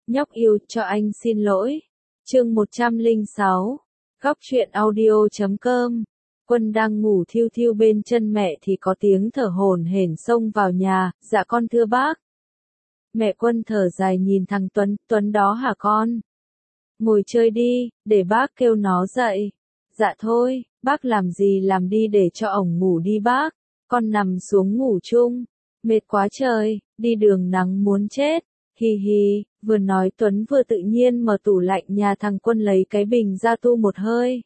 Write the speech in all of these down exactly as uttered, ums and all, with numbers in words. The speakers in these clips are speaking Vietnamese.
Nhóc yêu cho anh xin lỗi. Chương một trăm lẻ sáu. Góc truyện audio chấm com. Quân đang ngủ thiêu thiêu bên chân mẹ thì có tiếng thở hổn hển xông vào nhà, dạ con thưa bác. Mẹ Quân thở dài nhìn thằng Tuấn, Tuấn đó hả con? Ngồi chơi đi, để bác kêu nó dậy. Dạ thôi, bác làm gì làm đi để cho ổng ngủ đi bác, con nằm xuống ngủ chung. Mệt quá trời, đi đường nắng muốn chết. Hi hi, vừa nói Tuấn vừa tự nhiên mở tủ lạnh nhà thằng Quân lấy cái bình ra tu một hơi.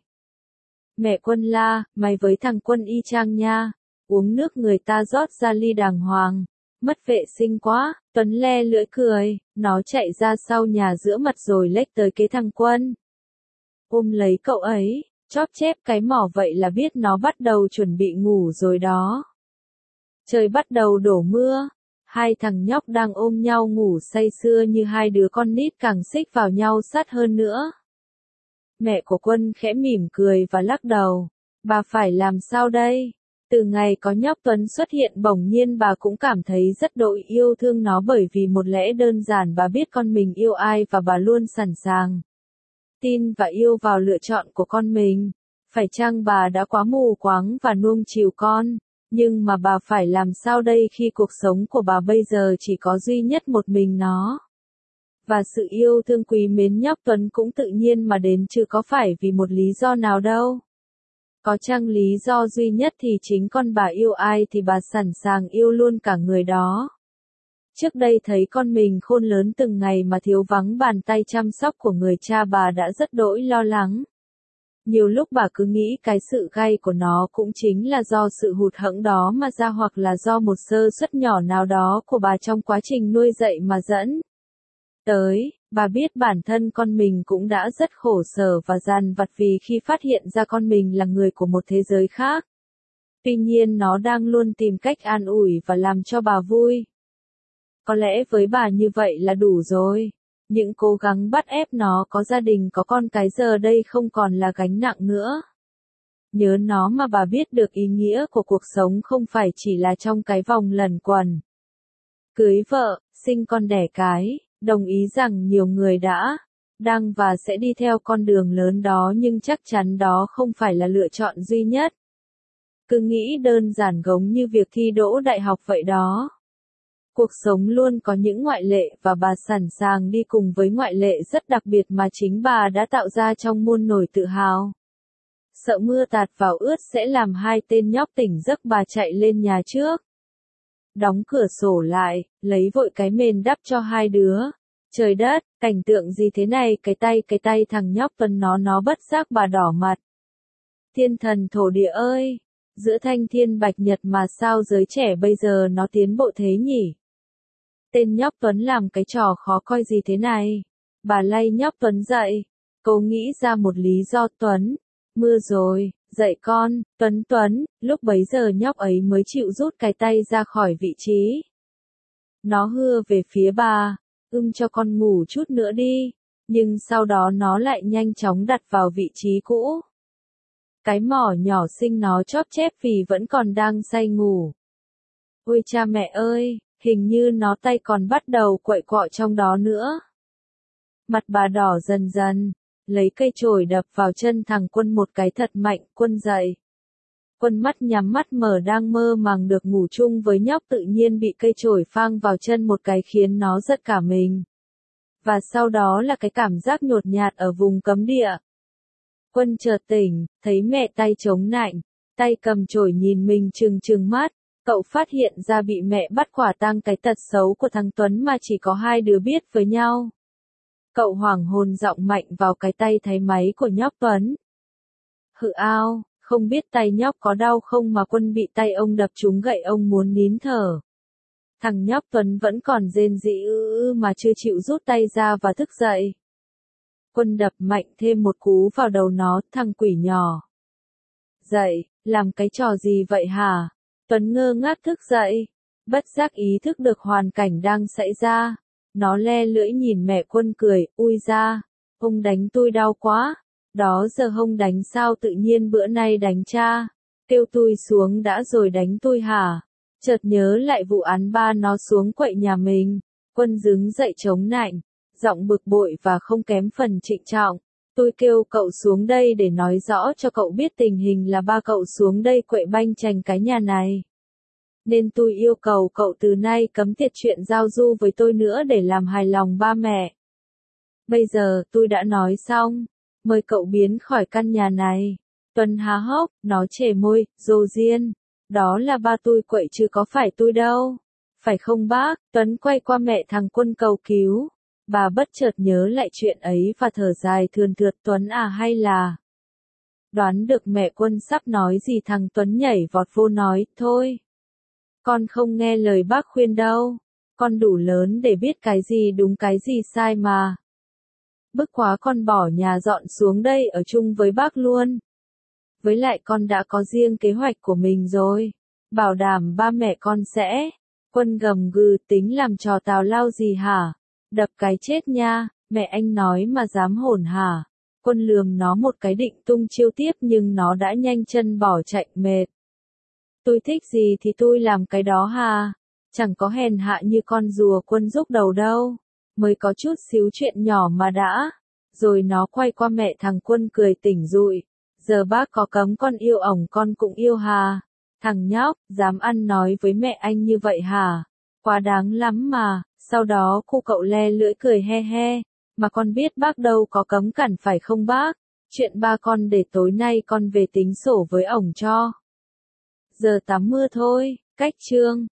Mẹ Quân la, mày với thằng Quân y chang nha, uống nước người ta rót ra ly đàng hoàng, mất vệ sinh quá. Tuấn le lưỡi cười, nó chạy ra sau nhà giữa mặt rồi lếch tới cái thằng Quân. Ôm lấy cậu ấy, chóp chép cái mỏ vậy là biết nó bắt đầu chuẩn bị ngủ rồi đó. Trời bắt đầu đổ mưa. Hai thằng nhóc đang ôm nhau ngủ say sưa như hai đứa con nít càng xích vào nhau sát hơn nữa. Mẹ của Quân khẽ mỉm cười và lắc đầu. Bà phải làm sao đây? Từ ngày có nhóc Tuấn xuất hiện bỗng nhiên bà cũng cảm thấy rất đội yêu thương nó bởi vì một lẽ đơn giản bà biết con mình yêu ai và bà luôn sẵn sàng tin và yêu vào lựa chọn của con mình. Phải chăng bà đã quá mù quáng và nuông chiều con? Nhưng mà bà phải làm sao đây khi cuộc sống của bà bây giờ chỉ có duy nhất một mình nó? Và sự yêu thương quý mến nhóc Tuấn cũng tự nhiên mà đến chứ có phải vì một lý do nào đâu. Có chăng lý do duy nhất thì chính con bà yêu ai thì bà sẵn sàng yêu luôn cả người đó. Trước đây thấy con mình khôn lớn từng ngày mà thiếu vắng bàn tay chăm sóc của người cha bà đã rất đỗi lo lắng. Nhiều lúc bà cứ nghĩ cái sự gay của nó cũng chính là do sự hụt hẫng đó mà ra hoặc là do một sơ suất nhỏ nào đó của bà trong quá trình nuôi dạy mà dẫn tới. Bà biết bản thân con mình cũng đã rất khổ sở và dằn vặt vì khi phát hiện ra con mình là người của một thế giới khác. Tuy nhiên nó đang luôn tìm cách an ủi và làm cho bà vui. Có lẽ với bà như vậy là đủ rồi. Những cố gắng bắt ép nó có gia đình có con cái giờ đây không còn là gánh nặng nữa. Nhớ nó mà bà biết được ý nghĩa của cuộc sống không phải chỉ là trong cái vòng luẩn quẩn. Cưới vợ, sinh con đẻ cái, đồng ý rằng nhiều người đã, đang và sẽ đi theo con đường lớn đó nhưng chắc chắn đó không phải là lựa chọn duy nhất. Cứ nghĩ đơn giản giống như việc thi đỗ đại học vậy đó. Cuộc sống luôn có những ngoại lệ và bà sẵn sàng đi cùng với ngoại lệ rất đặc biệt mà chính bà đã tạo ra trong muôn nỗi tự hào. Sợ mưa tạt vào ướt sẽ làm hai tên nhóc tỉnh giấc bà chạy lên nhà trước. Đóng cửa sổ lại, lấy vội cái mền đắp cho hai đứa. Trời đất, cảnh tượng gì thế này, cái tay cái tay thằng nhóc Tuấn nó nó bất giác bà đỏ mặt. Thiên thần thổ địa ơi, giữa thanh thiên bạch nhật mà sao giới trẻ bây giờ nó tiến bộ thế nhỉ? Tên nhóc Tuấn làm cái trò khó coi gì thế này? Bà lay nhóc Tuấn dậy. Cô nghĩ ra một lý do. Tuấn, mưa rồi, dậy con. Tuấn Tuấn, lúc bấy giờ nhóc ấy mới chịu rút cái tay ra khỏi vị trí. Nó hưa về phía bà, ưng cho con ngủ chút nữa đi. Nhưng sau đó nó lại nhanh chóng đặt vào vị trí cũ. Cái mỏ nhỏ xinh nó chóp chép vì vẫn còn đang say ngủ. Ôi cha mẹ ơi! Hình như nó tay còn bắt đầu quậy quọ trong đó nữa. Mặt bà đỏ dần dần, lấy cây chổi đập vào chân thằng Quân một cái thật mạnh. Quân dậy. Quân mắt nhắm mắt mở đang mơ màng được ngủ chung với nhóc tự nhiên bị cây chổi phang vào chân một cái khiến nó giật cả mình. Và sau đó là cái cảm giác nhột nhạt ở vùng cấm địa. Quân chợt tỉnh, thấy mẹ tay chống nạnh, tay cầm chổi nhìn mình trừng trừng mắt. Cậu phát hiện ra bị mẹ bắt quả tang cái tật xấu của thằng Tuấn mà chỉ có hai đứa biết với nhau. Cậu hoảng hồn giọng mạnh vào cái tay thấy máy của nhóc Tuấn. Hự ao, không biết tay nhóc có đau không mà Quân bị tay ông đập trúng gậy ông muốn nín thở. Thằng nhóc Tuấn vẫn còn rên rỉ ư ư mà chưa chịu rút tay ra và thức dậy. Quân đập mạnh thêm một cú vào đầu nó, thằng quỷ nhỏ. Dậy, làm cái trò gì vậy hả? Tuấn ngơ ngác thức dậy, bất giác ý thức được hoàn cảnh đang xảy ra. Nó le lưỡi nhìn mẹ Quân cười, ui da, ông đánh tôi đau quá. Đó giờ hông đánh sao tự nhiên bữa nay đánh cha, kêu tôi xuống đã rồi đánh tôi hả? Chợt nhớ lại vụ án ba nó xuống quậy nhà mình, Quân đứng dậy chống nạnh, giọng bực bội và không kém phần trịnh trọng. Tôi kêu cậu xuống đây để nói rõ cho cậu biết tình hình là ba cậu xuống đây quậy banh chành cái nhà này. Nên tôi yêu cầu cậu từ nay cấm tiệt chuyện giao du với tôi nữa để làm hài lòng ba mẹ. Bây giờ tôi đã nói xong, mời cậu biến khỏi căn nhà này. Tuấn há hốc, nó chề môi, Dô Diên, đó là ba tôi quậy chứ có phải tôi đâu. Phải không bác? Tuấn quay qua mẹ thằng Quân cầu cứu. Bà bất chợt nhớ lại chuyện ấy và thở dài thườn thượt. Tuấn à, hay là... Đoán được mẹ Quân sắp nói gì, thằng Tuấn nhảy vọt vô nói, thôi. Con không nghe lời bác khuyên đâu. Con đủ lớn để biết cái gì đúng cái gì sai mà. Bức quá con bỏ nhà dọn xuống đây ở chung với bác luôn. Với lại con đã có riêng kế hoạch của mình rồi. Bảo đảm ba mẹ con sẽ... Quân gầm gừ, tính làm trò tào lao gì hả? Đập cái chết nha, mẹ anh nói mà dám hồn hả? Quân lườm nó một cái định tung chiêu tiếp nhưng nó đã nhanh chân bỏ chạy mệt. Tôi thích gì thì tôi làm cái đó hà. Chẳng có hèn hạ như con rùa Quân rúc đầu đâu. Mới có chút xíu chuyện nhỏ mà đã. Rồi nó quay qua mẹ thằng Quân cười tỉnh rụi. Giờ bác có cấm con yêu ổng con cũng yêu hà. Thằng nhóc, dám ăn nói với mẹ anh như vậy hả? Quá đáng lắm mà. Sau đó cô cậu le lưỡi cười he he. Mà con biết bác đâu có cấm cản phải không bác? Chuyện ba con để tối nay con về tính sổ với ổng cho. Giờ tắm mưa thôi, cách chương.